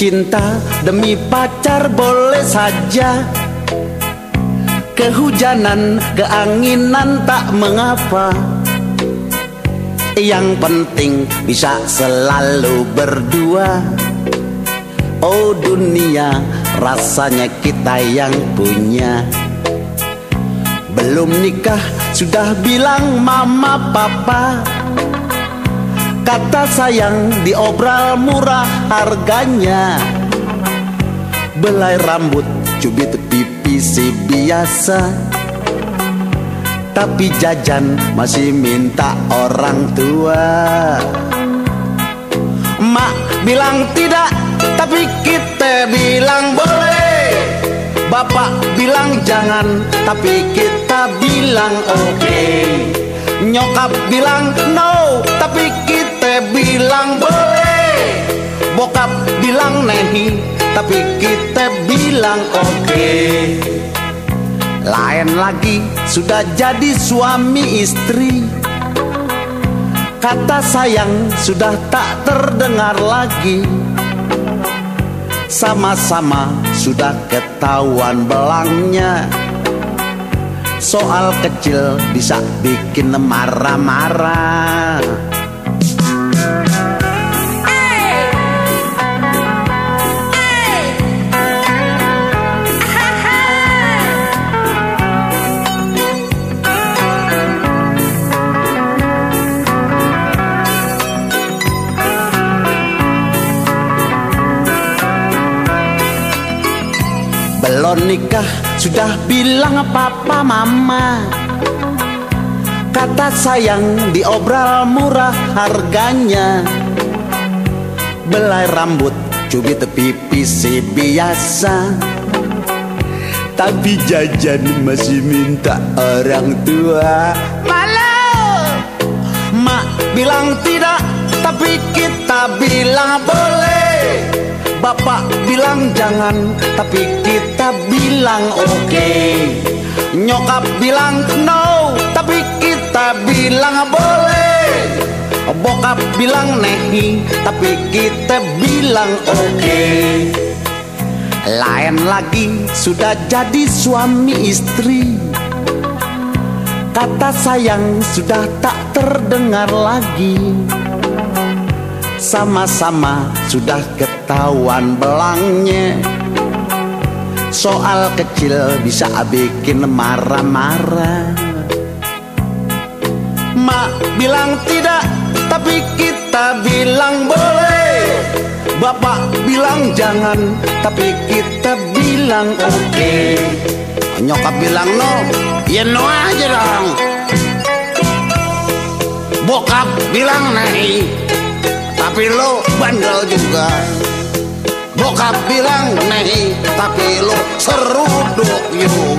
Cinta demi pacar boleh saja, kehujanan, keanginan tak mengapa. Yang penting bisa selalu berdua. Oh dunia, rasanya kita yang punya. Belum nikah sudah bilang mama papa. Kata sayang diobral murah harganya. Belai rambut, cubit pipi si biasa, tapi jajan masih minta orang tua. Mak bilang tidak, tapi kita bilang boleh. Bapak bilang jangan, tapi kita bilang oke. Nyokap bilang no, tapi kita bilang boleh. Bokap bilang nehi, tapi kita bilang oke. Lain lagi sudah jadi suami istri. Kata sayang sudah tak terdengar lagi. Sama-sama sudah ketahuan belangnya. Soal kecil bisa bikin marah-marah. Belum nikah sudah bilang papa mama. Kata sayang diobral murah harganya. Belai rambut, cubit pipi si biasa, tapi jajan masih minta orang tua. Malu. Mak bilang tidak, tapi kita bilang boleh. Bapak bilang jangan, tapi kita bilang oke. Nyokap bilang no, tapi kita bilang boleh. Bokap bilang nehi, tapi kita bilang oke. Lain lagi sudah jadi suami istri. Kata sayang sudah tak terdengar lagi. Sama-sama sudah ketahuan belangnya. Soal kecil bisa bikin marah-marah. Mak bilang tidak, tapi kita bilang boleh. Bapak bilang jangan, tapi kita bilang oke. Nyokap bilang no, ya no aja dong. Bokap bilang naik, tapi lo bandel juga. Bokap bilang naik, tapi lo seruduk juga.